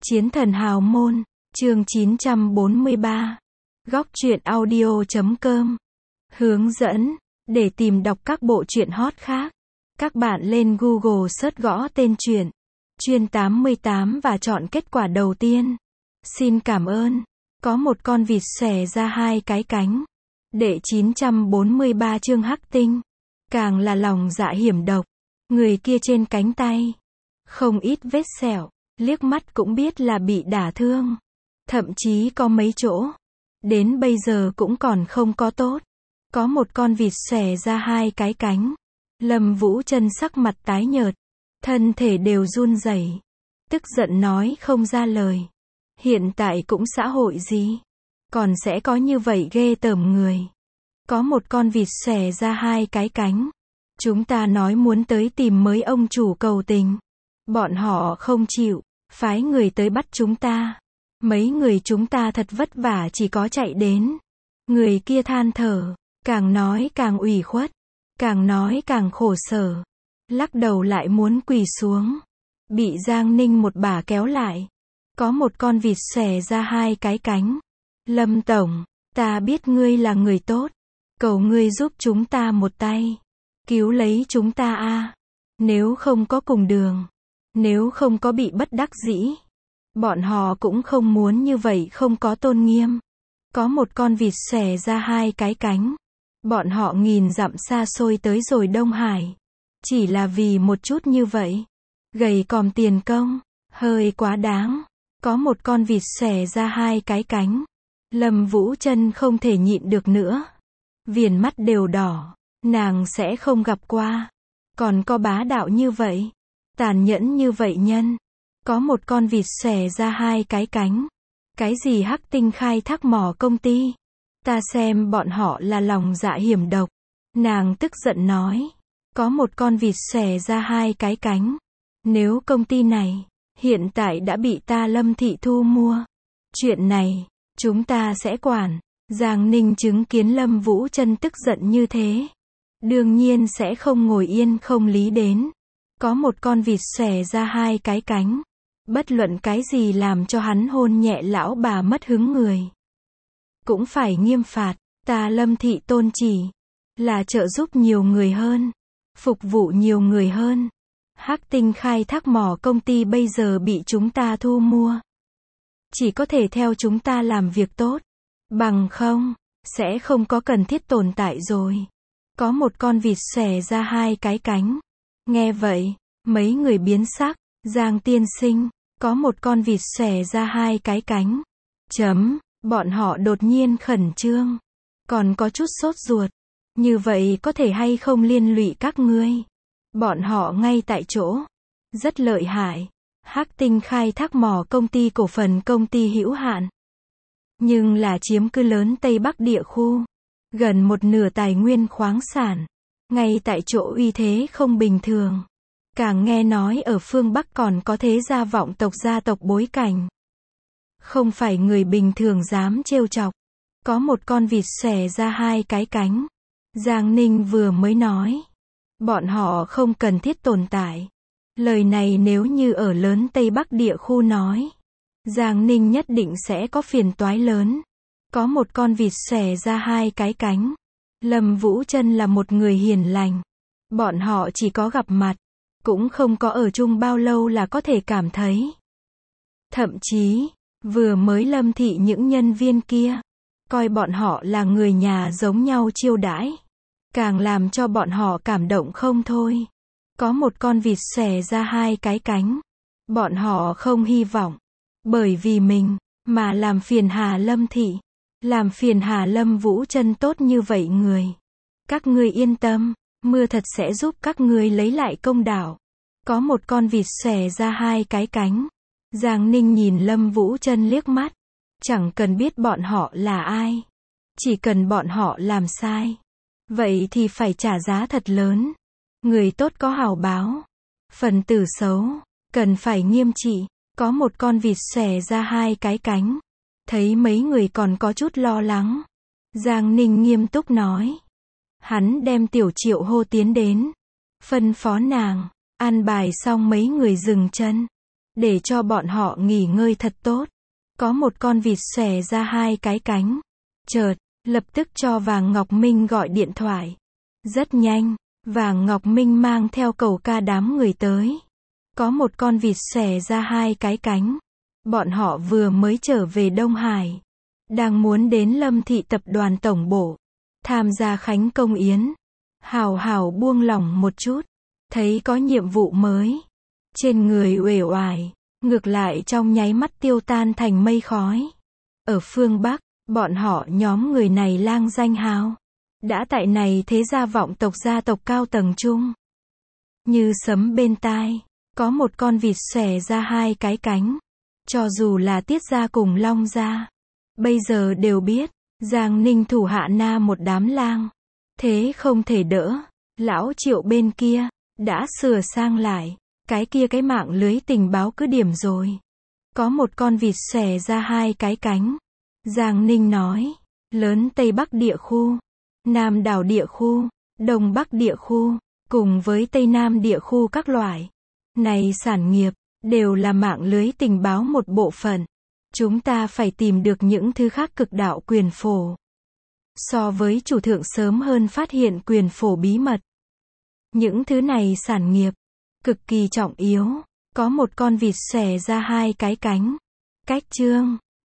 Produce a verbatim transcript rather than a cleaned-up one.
Chiến thần hào môn, chương chín trăm bốn mươi ba. Góc truyện audio chấm com. Hướng dẫn, để tìm đọc các bộ truyện hot khác, các bạn lên Google search gõ tên truyện, chuyên tám mươi tám và chọn kết quả đầu tiên. Xin cảm ơn. Có một con vịt xòe ra hai cái cánh. Đệ chín trăm bốn mươi ba chương hắc tinh. Càng là lòng dạ hiểm độc. Người kia trên cánh tay, không ít vết sẹo, liếc mắt cũng biết là bị đả thương. Thậm chí có mấy chỗ, đến bây giờ cũng còn không có tốt. Có một con vịt xòe ra hai cái cánh. Lâm Vũ Trân sắc mặt tái nhợt, thân thể đều run rẩy, tức giận nói không ra lời. Hiện tại cũng xã hội gì, còn sẽ có như vậy ghê tởm người. Có một con vịt xòe ra hai cái cánh. Chúng ta nói muốn tới tìm mới ông chủ cầu tình. Bọn họ không chịu, phái người tới bắt chúng ta. Mấy người chúng ta thật vất vả chỉ có chạy đến. Người kia than thở, càng nói càng ủy khuất, càng nói càng khổ sở. Lắc đầu lại muốn quỳ xuống. Bị Giang Ninh một bà kéo lại. Có một con vịt xòe ra hai cái cánh. Lâm Tổng, ta biết ngươi là người tốt. Cầu ngươi giúp chúng ta một tay. Cứu lấy chúng ta a. Nếu không có cùng đường, nếu không có bị bất đắc dĩ, bọn họ cũng không muốn như vậy không có tôn nghiêm. Có một con vịt xòe ra hai cái cánh. Bọn họ nghìn dặm xa xôi tới rồi Đông Hải. Chỉ là vì một chút như vậy. Gầy còm tiền công, hơi quá đáng. Có một con vịt xòe ra hai cái cánh. Lâm Vũ Trân không thể nhịn được nữa. Viền mắt đều đỏ. Nàng sẽ không gặp qua. Còn có bá đạo như vậy, tàn nhẫn như vậy nhân. Có một con vịt xòe ra hai cái cánh. Cái gì hắc tinh khai thác mỏ công ty? Ta xem bọn họ là lòng dạ hiểm độc. Nàng tức giận nói. Có một con vịt xòe ra hai cái cánh. Nếu công ty này hiện tại đã bị ta Lâm thị thu mua, chuyện này chúng ta sẽ quản. Giang Ninh chứng kiến Lâm Vũ Trân tức giận như thế, đương nhiên sẽ không ngồi yên không lý đến. Có một con vịt xòe ra hai cái cánh. Bất luận cái gì làm cho hắn hôn nhẹ lão bà mất hứng người, cũng phải nghiêm phạt. Ta Lâm thị tôn chỉ là trợ giúp nhiều người hơn, phục vụ nhiều người hơn. Hắc tinh khai thác mỏ công ty bây giờ bị chúng ta thu mua. Chỉ có thể theo chúng ta làm việc tốt. Bằng không, sẽ không có cần thiết tồn tại rồi. Có một con vịt xòe ra hai cái cánh. Nghe vậy, mấy người biến sắc. Giang tiên sinh, có một con vịt xòe ra hai cái cánh. Chấm, bọn họ đột nhiên khẩn trương. Còn có chút sốt ruột. Như vậy có thể hay không liên lụy các ngươi? Bọn họ ngay tại chỗ. Rất lợi hại. Hắc tinh khai thác mỏ công ty cổ phần công ty hữu hạn. Nhưng là chiếm cứ lớn Tây Bắc địa khu. Gần một nửa tài nguyên khoáng sản. Ngay tại chỗ uy thế không bình thường. Càng nghe nói ở phương Bắc còn có thế gia vọng tộc gia tộc bối cảnh. Không phải người bình thường dám trêu chọc. Có một con vịt xòe ra hai cái cánh. Giang Ninh vừa mới nói. Bọn họ không cần thiết tồn tại. Lời này nếu như ở lớn Tây Bắc địa khu nói, Giang Ninh nhất định sẽ có phiền toái lớn. Có một con vịt xòe ra hai cái cánh. Lâm Vũ Trân là một người hiền lành. Bọn họ chỉ có gặp mặt, cũng không có ở chung bao lâu là có thể cảm thấy. Thậm chí, vừa mới Lâm thị những nhân viên kia, coi bọn họ là người nhà giống nhau chiêu đãi. Càng làm cho bọn họ cảm động không thôi. Có một con vịt xòe ra hai cái cánh. Bọn họ không hy vọng, bởi vì mình, mà làm phiền Hà Lâm thị. Làm phiền Hà Lâm Vũ Trân tốt như vậy người. Các ngươi yên tâm, mưa thật sẽ giúp các ngươi lấy lại công đạo. Có một con vịt xòe ra hai cái cánh. Giang Ninh nhìn Lâm Vũ Trân liếc mắt. Chẳng cần biết bọn họ là ai. Chỉ cần bọn họ làm sai. Vậy thì phải trả giá thật lớn. Người tốt có hảo báo. Phần tử xấu, cần phải nghiêm trị. Có một con vịt xòe ra hai cái cánh. Thấy mấy người còn có chút lo lắng. Giang Ninh nghiêm túc nói. Hắn đem Tiểu Triệu hô tiến đến. Phân phó nàng. An bài xong mấy người dừng chân. để cho bọn họ nghỉ ngơi thật tốt. Có một con vịt xòe ra hai cái cánh. Chợt, lập tức cho Vàng Ngọc Minh gọi điện thoại. Rất nhanh, Vàng Ngọc Minh mang theo cẩu ca đám người tới. Có một con vịt xòe ra hai cái cánh. Bọn họ vừa mới trở về Đông Hải. Đang muốn đến Lâm Thị tập đoàn tổng bộ. Tham gia khánh công yến. Hào hào buông lỏng một chút. Thấy có nhiệm vụ mới. Trên người uể oải. Ngược lại trong nháy mắt tiêu tan thành mây khói. Ở phương Bắc, bọn họ nhóm người này lang danh hào. Đã tại này thế gia vọng tộc gia tộc cao tầng trung. Như sấm bên tai. Có một con vịt xòe ra hai cái cánh. Cho dù là Tiết gia cùng Long gia. Bây giờ đều biết. Giang Ninh thủ hạ na một đám lang. Thế không thể đỡ. Lão Triệu bên kia. Đã sửa sang lại. Cái kia cái mạng lưới tình báo cứ điểm rồi. Có một con vịt xòe ra hai cái cánh. Giang Ninh nói. Lớn Tây Bắc địa khu. Nam đảo địa khu. Đông Bắc địa khu. Cùng với Tây Nam địa khu các loại. Này sản nghiệp. Đều là mạng lưới tình báo một bộ phận. Chúng ta phải tìm được những thứ khác cực đạo quyền phổ. So với chủ thượng sớm hơn phát hiện quyền phổ bí mật. Những thứ này sản nghiệp. Cực kỳ trọng yếu. Có một con vịt xòe ra hai cái cánh. Cách chương.